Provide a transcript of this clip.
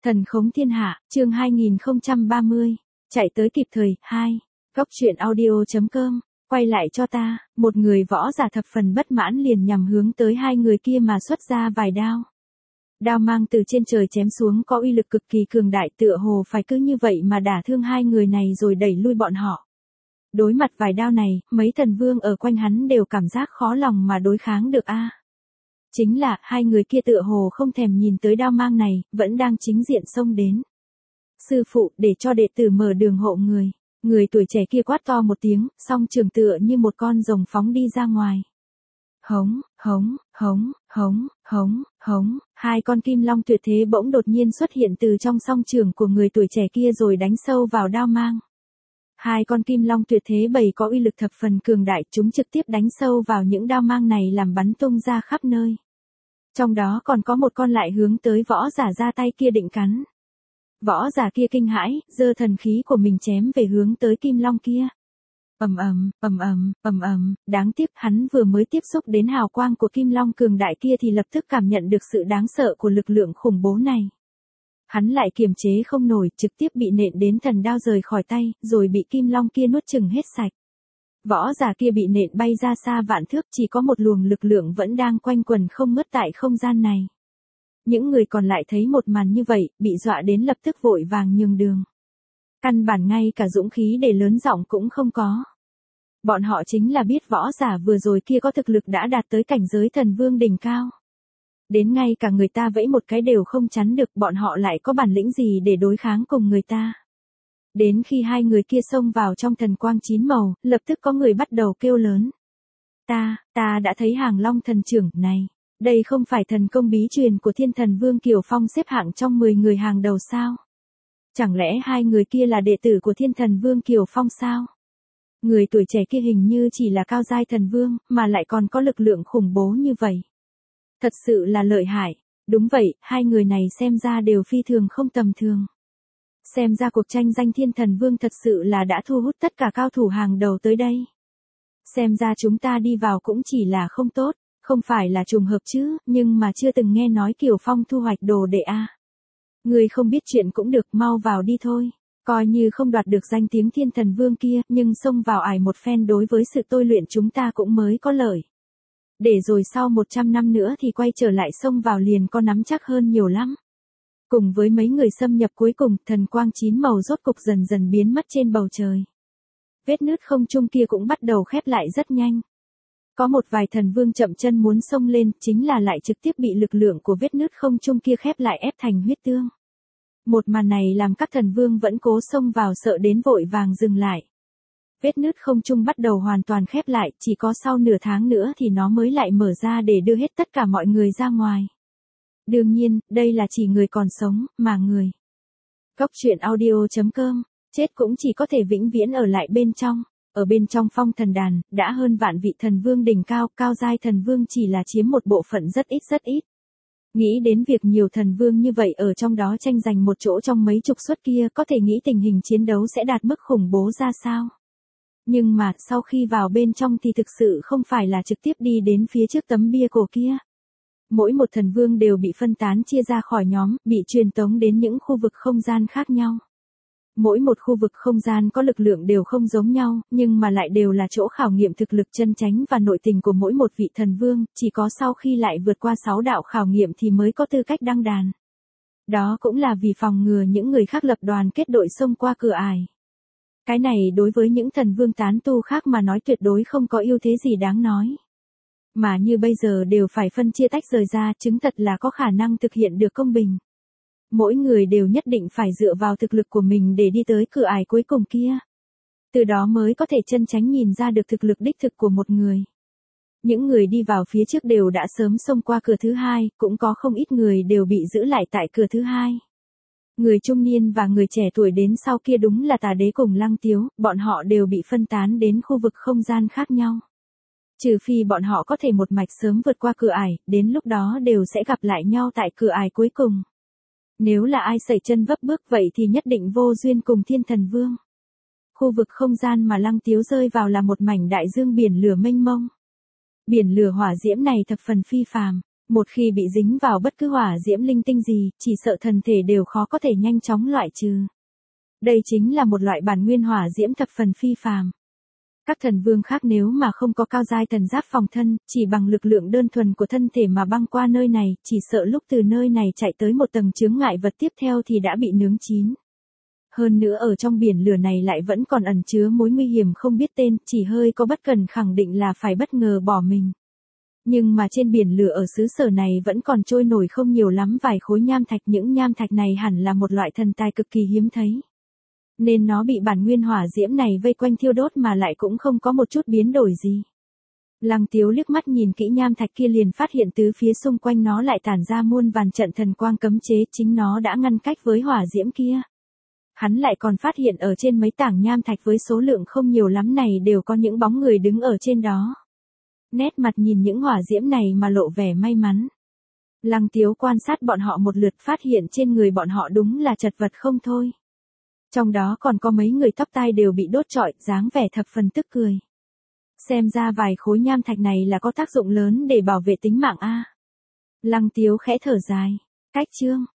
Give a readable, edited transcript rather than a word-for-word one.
Thần khống thiên hạ, chương 2030, chạy tới kịp thời, 2. Góc truyện audio.com, quay lại cho ta, một người võ giả thập phần bất mãn liền nhằm hướng tới hai người kia mà xuất ra vài đao. Đao mang từ trên trời chém xuống có uy lực cực kỳ cường đại, tựa hồ phải cứ như vậy mà đả thương hai người này rồi đẩy lui bọn họ. Đối mặt vài đao này, mấy thần vương ở quanh hắn đều cảm giác khó lòng mà đối kháng được a. Chính là, hai người kia tựa hồ không thèm nhìn tới đao mang này, vẫn đang chính diện xông đến. Sư phụ, để cho đệ tử mở đường hộ người. Người tuổi trẻ kia quát to một tiếng, song trường tựa như một con rồng phóng đi ra ngoài. Hống, hống, hống, hống, hống, hống, hai con kim long tuyệt thế bỗng đột nhiên xuất hiện từ trong song trường của người tuổi trẻ kia rồi đánh sâu vào đao mang. Hai con kim long tuyệt thế bầy có uy lực thập phần cường đại, chúng trực tiếp đánh sâu vào những đao mang này làm bắn tung ra khắp nơi. Trong đó còn có một con lại hướng tới võ giả ra tay kia định cắn. Võ giả kia kinh hãi, giơ thần khí của mình chém về hướng tới kim long kia. Ầm ầm, ầm ầm, ầm ầm, đáng tiếc hắn vừa mới tiếp xúc đến hào quang của kim long cường đại kia thì lập tức cảm nhận được sự đáng sợ của lực lượng khủng bố này. Hắn lại kiềm chế không nổi, trực tiếp bị nện đến thần đao rời khỏi tay, rồi bị kim long kia nuốt chửng hết sạch. Võ giả kia bị nện bay ra xa vạn thước, chỉ có một luồng lực lượng vẫn đang quanh quẩn không ngớt tại không gian này. Những người còn lại thấy một màn như vậy, bị dọa đến lập tức vội vàng nhường đường. Căn bản ngay cả dũng khí để lớn giọng cũng không có. Bọn họ chính là biết võ giả vừa rồi kia có thực lực đã đạt tới cảnh giới thần vương đỉnh cao. Đến ngay cả người ta vẫy một cái đều không chắn được, bọn họ lại có bản lĩnh gì để đối kháng cùng người ta. Đến khi hai người kia xông vào trong thần quang chín màu, lập tức có người bắt đầu kêu lớn. Ta đã thấy Hàng Long thần trưởng này. Đây không phải thần công bí truyền của Thiên Thần Vương Kiều Phong xếp hạng trong 10 người hàng đầu sao? Chẳng lẽ hai người kia là đệ tử của Thiên Thần Vương Kiều Phong sao? Người tuổi trẻ kia hình như chỉ là cao giai thần vương, mà lại còn có lực lượng khủng bố như vậy. Thật sự là lợi hại. Đúng vậy, hai người này xem ra đều phi thường không tầm thường. Xem ra cuộc tranh danh Thiên Thần Vương thật sự là đã thu hút tất cả cao thủ hàng đầu tới đây. Xem ra chúng ta đi vào cũng chỉ là không tốt, không phải là trùng hợp chứ, nhưng mà chưa từng nghe nói Kiều Phong thu hoạch đồ đệ a. Người không biết chuyện cũng được, mau vào đi thôi. Coi như không đoạt được danh tiếng Thiên Thần Vương kia, nhưng xông vào ải một phen đối với sự tôi luyện chúng ta cũng mới có lợi. Để rồi sau 100 năm nữa thì quay trở lại xông vào liền có nắm chắc hơn nhiều lắm. Cùng với mấy người xâm nhập cuối cùng, thần quang chín màu rốt cục dần dần biến mất trên bầu trời. Vết nứt không trung kia cũng bắt đầu khép lại rất nhanh. Có một vài thần vương chậm chân muốn xông lên, chính là lại trực tiếp bị lực lượng của vết nứt không trung kia khép lại ép thành huyết tương. Một màn này làm các thần vương vẫn cố xông vào sợ đến vội vàng dừng lại. Vết nứt không trung bắt đầu hoàn toàn khép lại, chỉ có sau nửa tháng nữa thì nó mới lại mở ra để đưa hết tất cả mọi người ra ngoài. Đương nhiên, đây là chỉ người còn sống, mà người. Góc truyện audio.com, chết cũng chỉ có thể vĩnh viễn ở lại bên trong. Ở bên trong phong thần đàn, đã hơn vạn vị thần vương đỉnh cao, cao giai thần vương chỉ là chiếm một bộ phận rất ít. Nghĩ đến việc nhiều thần vương như vậy ở trong đó tranh giành một chỗ trong mấy chục suất kia, có thể nghĩ tình hình chiến đấu sẽ đạt mức khủng bố ra sao. Nhưng mà, sau khi vào bên trong thì thực sự không phải là trực tiếp đi đến phía trước tấm bia cổ kia. Mỗi một thần vương đều bị phân tán chia ra khỏi nhóm, bị truyền tống đến những khu vực không gian khác nhau. Mỗi một khu vực không gian có lực lượng đều không giống nhau, nhưng mà lại đều là chỗ khảo nghiệm thực lực chân chánh và nội tình của mỗi một vị thần vương, chỉ có sau khi lại vượt qua 6 đạo khảo nghiệm thì mới có tư cách đăng đàn. Đó cũng là vì phòng ngừa những người khác lập đoàn kết đội xông qua cửa ải. Cái này đối với những thần vương tán tu khác mà nói tuyệt đối không có ưu thế gì đáng nói. Mà như bây giờ đều phải phân chia tách rời ra, chứng thật là có khả năng thực hiện được công bình. Mỗi người đều nhất định phải dựa vào thực lực của mình để đi tới cửa ải cuối cùng kia. Từ đó mới có thể chân chánh nhìn ra được thực lực đích thực của một người. Những người đi vào phía trước đều đã sớm xông qua cửa thứ hai, cũng có không ít người đều bị giữ lại tại cửa thứ hai. Người trung niên và người trẻ tuổi đến sau kia đúng là Tà Đế cùng Lăng Tiếu, bọn họ đều bị phân tán đến khu vực không gian khác nhau. Trừ phi bọn họ có thể một mạch sớm vượt qua cửa ải, đến lúc đó đều sẽ gặp lại nhau tại cửa ải cuối cùng. Nếu là ai sẩy chân vấp bước vậy thì nhất định vô duyên cùng Thiên Thần Vương. Khu vực không gian mà Lăng Tiếu rơi vào là một mảnh đại dương biển lửa mênh mông. Biển lửa hỏa diễm này thập phần phi phàm, Một khi bị dính vào bất cứ hỏa diễm linh tinh gì, chỉ sợ thần thể đều khó có thể nhanh chóng loại trừ. Đây chính là một loại bản nguyên hỏa diễm thập phần phi phàm. Các thần vương khác nếu mà không có cao giai thần giáp phòng thân, chỉ bằng lực lượng đơn thuần của thân thể mà băng qua nơi này, chỉ sợ lúc từ nơi này chạy tới một tầng chướng ngại vật tiếp theo thì đã bị nướng chín. Hơn nữa ở trong biển lửa này lại vẫn còn ẩn chứa mối nguy hiểm không biết tên, chỉ hơi có bất cẩn khẳng định là phải bất ngờ bỏ mình. Nhưng mà trên biển lửa ở xứ sở này vẫn còn trôi nổi không nhiều lắm vài khối nham thạch, những nham thạch này hẳn là một loại thần tài cực kỳ hiếm thấy. Nên nó bị bản nguyên hỏa diễm này vây quanh thiêu đốt mà lại cũng không có một chút biến đổi gì. Lăng Tiếu liếc mắt nhìn kỹ nham thạch kia liền phát hiện tứ phía xung quanh nó lại tản ra muôn vàn trận thần quang cấm chế, chính nó đã ngăn cách với hỏa diễm kia. Hắn lại còn phát hiện ở trên mấy tảng nham thạch với số lượng không nhiều lắm này đều có những bóng người đứng ở trên đó. Nét mặt nhìn những hỏa diễm này mà lộ vẻ may mắn. Lăng Tiếu quan sát bọn họ một lượt phát hiện trên người bọn họ đúng là chật vật không thôi. Trong đó còn có mấy người tóc tai đều bị đốt trọi, dáng vẻ thập phần tức cười. Xem ra vài khối nham thạch này là có tác dụng lớn để bảo vệ tính mạng a. Lăng Tiếu khẽ thở dài. Cách chương